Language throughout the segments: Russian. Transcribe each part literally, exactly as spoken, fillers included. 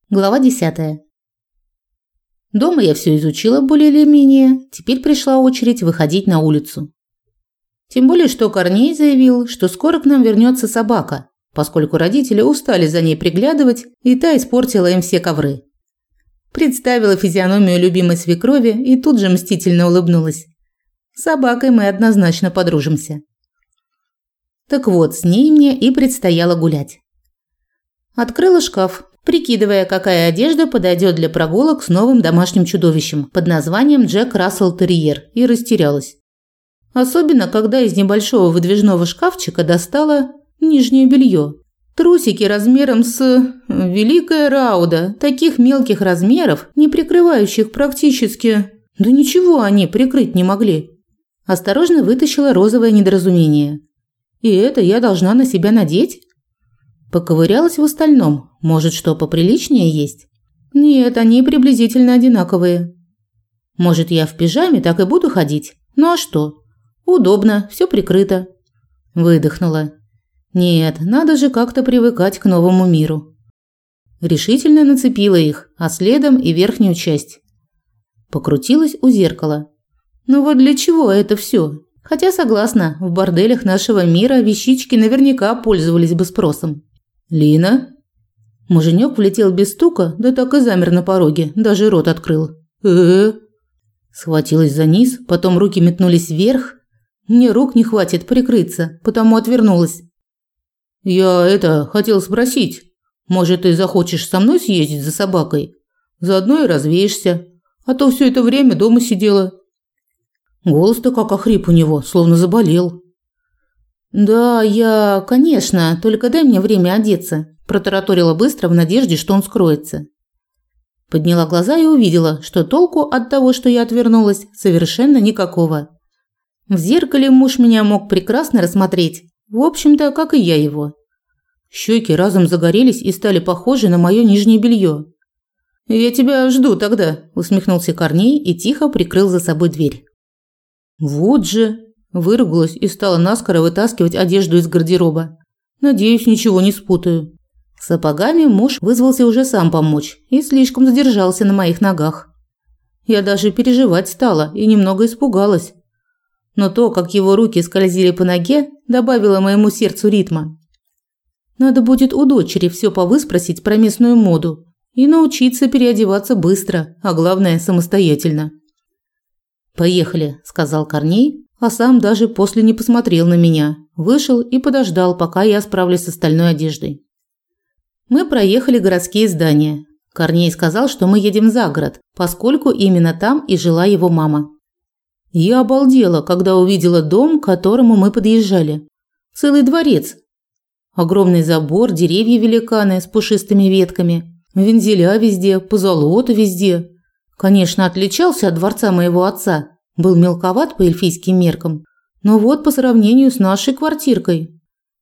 Глава десятая. Дома я все изучила более или менее, теперь пришла очередь выходить на улицу. Тем более, что Корней заявил, что скоро к нам вернется собака, поскольку родители устали за ней приглядывать, и та испортила им все ковры. Представила физиономию любимой свекрови и тут же мстительно улыбнулась. С собакой мы однозначно подружимся. Так вот, с ней мне и предстояло гулять. Открыла шкаф, прикидывая, какая одежда подойдет для прогулок с новым домашним чудовищем под названием Джек Рассел Терьер, и растерялась. Особенно, когда из небольшого выдвижного шкафчика достала нижнее белье. Трусики размером с... Великая Рауда, таких мелких размеров, не прикрывающих практически... Да ничего они прикрыть не могли. Осторожно вытащила розовое недоразумение. И это я должна на себя надеть? Поковырялась в остальном. Может, что поприличнее есть? Нет, они приблизительно одинаковые. Может, я в пижаме так и буду ходить? Ну а что? Удобно, все прикрыто. Выдохнула. Нет, надо же как-то привыкать к новому миру. Решительно нацепила их, а следом и верхнюю часть. Покрутилась у зеркала. Ну вот для чего это все? Хотя, согласна, в борделях нашего мира вещички наверняка пользовались бы спросом. «Лина?» Муженек влетел без стука, да так и замер на пороге, даже рот открыл. э Схватилась за низ, потом руки метнулись вверх. Мне рук не хватит прикрыться, потому отвернулась. «Я это, хотел спросить, может, ты захочешь со мной съездить за собакой? Заодно и развеешься, а то все это время дома сидела». Голос-то как охрип у него, словно заболел. «Да, я, конечно, только дай мне время одеться», – протараторила быстро в надежде, что он скроется. Подняла глаза и увидела, что толку от того, что я отвернулась, совершенно никакого. В зеркале муж меня мог прекрасно рассмотреть, в общем-то, как и я его. Щеки разом загорелись и стали похожи на мое нижнее белье. «Я тебя жду тогда», – усмехнулся Корней и тихо прикрыл за собой дверь. «Вот же!» – выругалась и стала наскоро вытаскивать одежду из гардероба. «Надеюсь, ничего не спутаю». С сапогами муж вызвался уже сам помочь и слишком задержался на моих ногах. Я даже переживать стала и немного испугалась. Но то, как его руки скользили по ноге, добавило моему сердцу ритма. Надо будет у дочери все повыспросить про местную моду и научиться переодеваться быстро, а главное самостоятельно. «Поехали», – сказал Корней, а сам даже после не посмотрел на меня. Вышел и подождал, пока я справлюсь с остальной одеждой. Мы проехали городские здания. Корней сказал, что мы едем за город, поскольку именно там и жила его мама. Я обалдела, когда увидела дом, к которому мы подъезжали. Целый дворец. Огромный забор, деревья-великаны с пушистыми ветками, вензеля везде, позолота везде. Конечно, отличался от дворца моего отца, был мелковат по эльфийским меркам, но вот по сравнению с нашей квартиркой.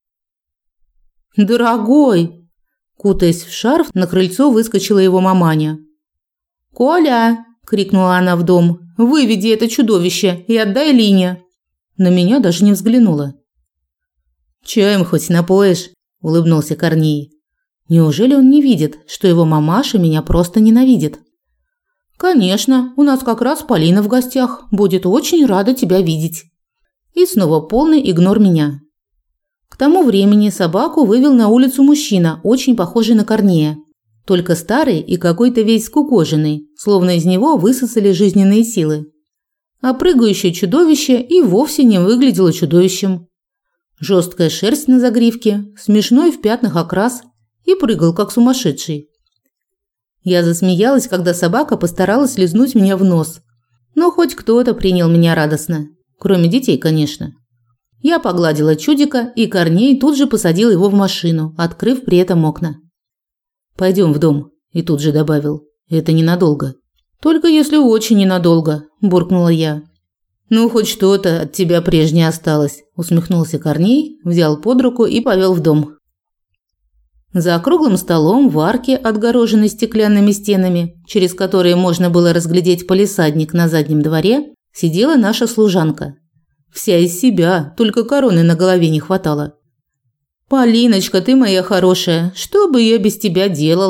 «Дорогой!» Кутаясь в шарф, на крыльцо выскочила его маманя. «Коля!» – крикнула она в дом. «Выведи это чудовище и отдай Лине!» На меня даже не взглянула. «Чаем хоть напоишь?» – улыбнулся Корней. «Неужели он не видит, что его мамаша меня просто ненавидит?» «Конечно, у нас как раз Полина в гостях. Будет очень рада тебя видеть». И снова полный игнор меня. К тому времени собаку вывел на улицу мужчина, очень похожий на Корнея. Только старый и какой-то весь скукоженный, словно из него высосали жизненные силы. А прыгающее чудовище и вовсе не выглядело чудовищем. Жесткая шерсть на загривке, смешной в пятнах окрас и прыгал как сумасшедший. Я засмеялась, когда собака постаралась лизнуть меня в нос. Но хоть кто-то принял меня радостно. Кроме детей, конечно. Я погладила чудика, и Корней тут же посадил его в машину, открыв при этом окна. «Пойдем в дом», – и тут же добавил. «Это ненадолго». «Только если очень ненадолго», – буркнула я. «Ну, хоть что-то от тебя прежнее осталось», – усмехнулся Корней, взял под руку и повел в дом. За круглым столом в арке, отгороженной стеклянными стенами, через которые можно было разглядеть палисадник на заднем дворе, сидела наша служанка. Вся из себя, только короны на голове не хватало. «Полиночка, ты моя хорошая, что бы я без тебя делала?»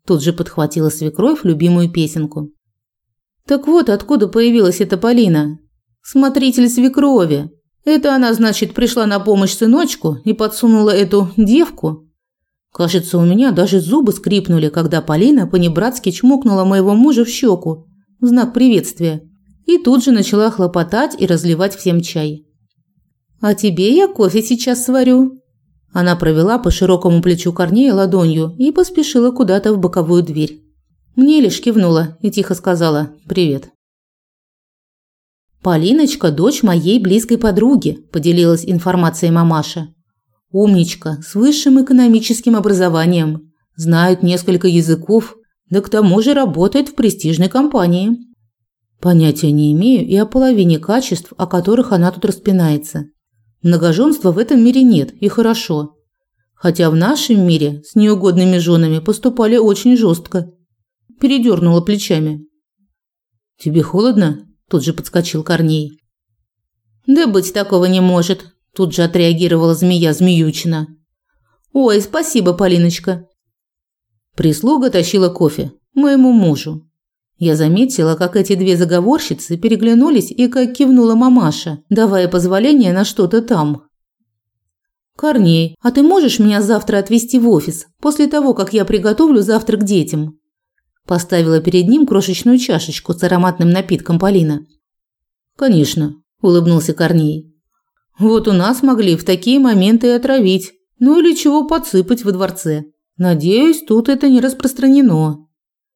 Тут же подхватила свекровь любимую песенку. Так вот, откуда появилась эта Полина? Смотритель свекрови. Это она, значит, пришла на помощь сыночку и подсунула эту девку? Кажется, у меня даже зубы скрипнули, когда Полина понебратски чмокнула моего мужа в щеку в знак приветствия и тут же начала хлопотать и разливать всем чай. «А тебе я кофе сейчас сварю». Она провела по широкому плечу Корнея ладонью и поспешила куда-то в боковую дверь. Мне лишь кивнула и тихо сказала «Привет». «Полиночка – дочь моей близкой подруги», – поделилась информацией мамаша. «Умничка, с высшим экономическим образованием, знает несколько языков, да к тому же работает в престижной компании. Понятия не имею и о половине качеств, о которых она тут распинается. Многоженства в этом мире нет, и хорошо. Хотя в нашем мире с неугодными женами поступали очень жестко». Передернула плечами. «Тебе холодно?» – тут же подскочил Корней. «Да быть такого не может», – тут же отреагировала змея-змеючина. «Ой, спасибо, Полиночка». Прислуга тащила кофе моему мужу. Я заметила, как эти две заговорщицы переглянулись и как кивнула мамаша, давая позволение на что-то там. «Корней, а ты можешь меня завтра отвезти в офис, после того, как я приготовлю завтрак детям?» Поставила перед ним крошечную чашечку с ароматным напитком Полина. «Конечно», – улыбнулся Корней. «Вот у нас могли в такие моменты и отравить, ну или чего подсыпать во дворце. Надеюсь, тут это не распространено».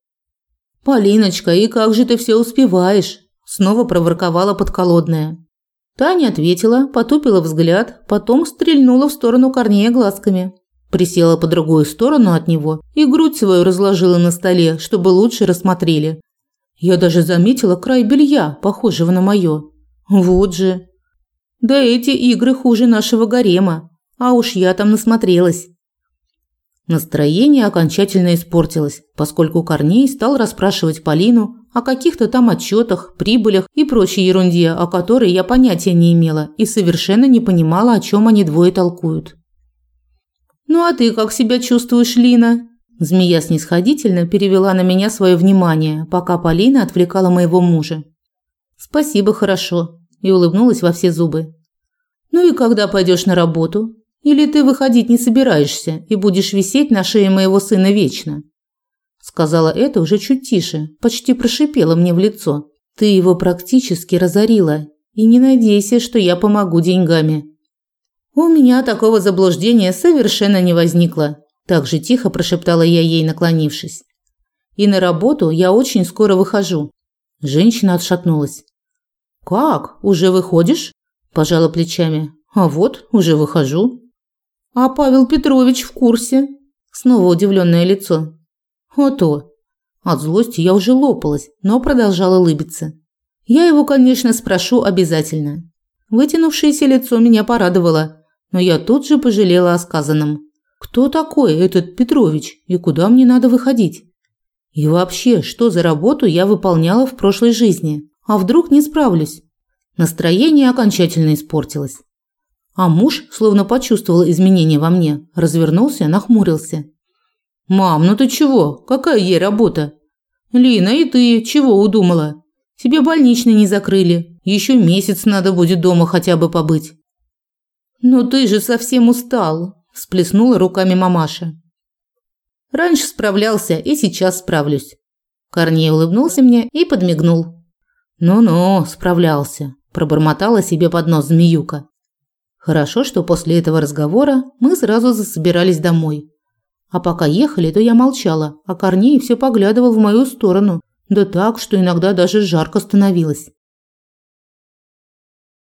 «Полиночка, и как же ты все успеваешь?» – снова проворковала подколодная. Та не ответила, потупила взгляд, потом стрельнула в сторону Корнея глазками. Присела по другую сторону от него и грудь свою разложила на столе, чтобы лучше рассмотрели. Я даже заметила край белья, похожего на моё. Вот же. Да эти игры хуже нашего гарема, а уж я там насмотрелась. Настроение окончательно испортилось, поскольку Корней стал расспрашивать Полину о каких-то там отчетах, прибылях и прочей ерунде, о которой я понятия не имела и совершенно не понимала, о чем они двое толкуют. «Ну а ты как себя чувствуешь, Лина?» Змея снисходительно перевела на меня свое внимание, пока Полина отвлекала моего мужа. «Спасибо, хорошо», и улыбнулась во все зубы. «Ну и когда пойдешь на работу? Или ты выходить не собираешься и будешь висеть на шее моего сына вечно?» Сказала это уже чуть тише, почти прошипела мне в лицо. «Ты его практически разорила, и не надейся, что я помогу деньгами». «У меня такого заблуждения совершенно не возникло», – так же тихо прошептала я ей, наклонившись. «И на работу я очень скоро выхожу». Женщина отшатнулась. «Как? Уже выходишь?» – пожала плечами. «А вот, уже выхожу». «А Павел Петрович в курсе?» Снова удивленное лицо. «А то». От злости я уже лопалась, но продолжала улыбиться. «Я его, конечно, спрошу обязательно». Вытянувшееся лицо меня порадовало. Но я тут же пожалела о сказанном. Кто такой этот Петрович и куда мне надо выходить? И вообще, что за работу я выполняла в прошлой жизни? А вдруг не справлюсь? Настроение окончательно испортилось. А муж, словно почувствовал изменения во мне, развернулся, нахмурился. «Мам, ну ты чего? Какая ей работа?» «Лина, и ты чего удумала? Тебе больничный не закрыли. Еще месяц надо будет дома хотя бы побыть». «Ну ты же совсем устал», – всплеснула руками мамаша. «Раньше справлялся и сейчас справлюсь». Корней улыбнулся мне и подмигнул. «Ну-ну, справлялся», – пробормотала себе под нос змеюка. Хорошо, что после этого разговора мы сразу засобирались домой. А пока ехали, то я молчала, а Корней все поглядывал в мою сторону, да так, что иногда даже жарко становилось.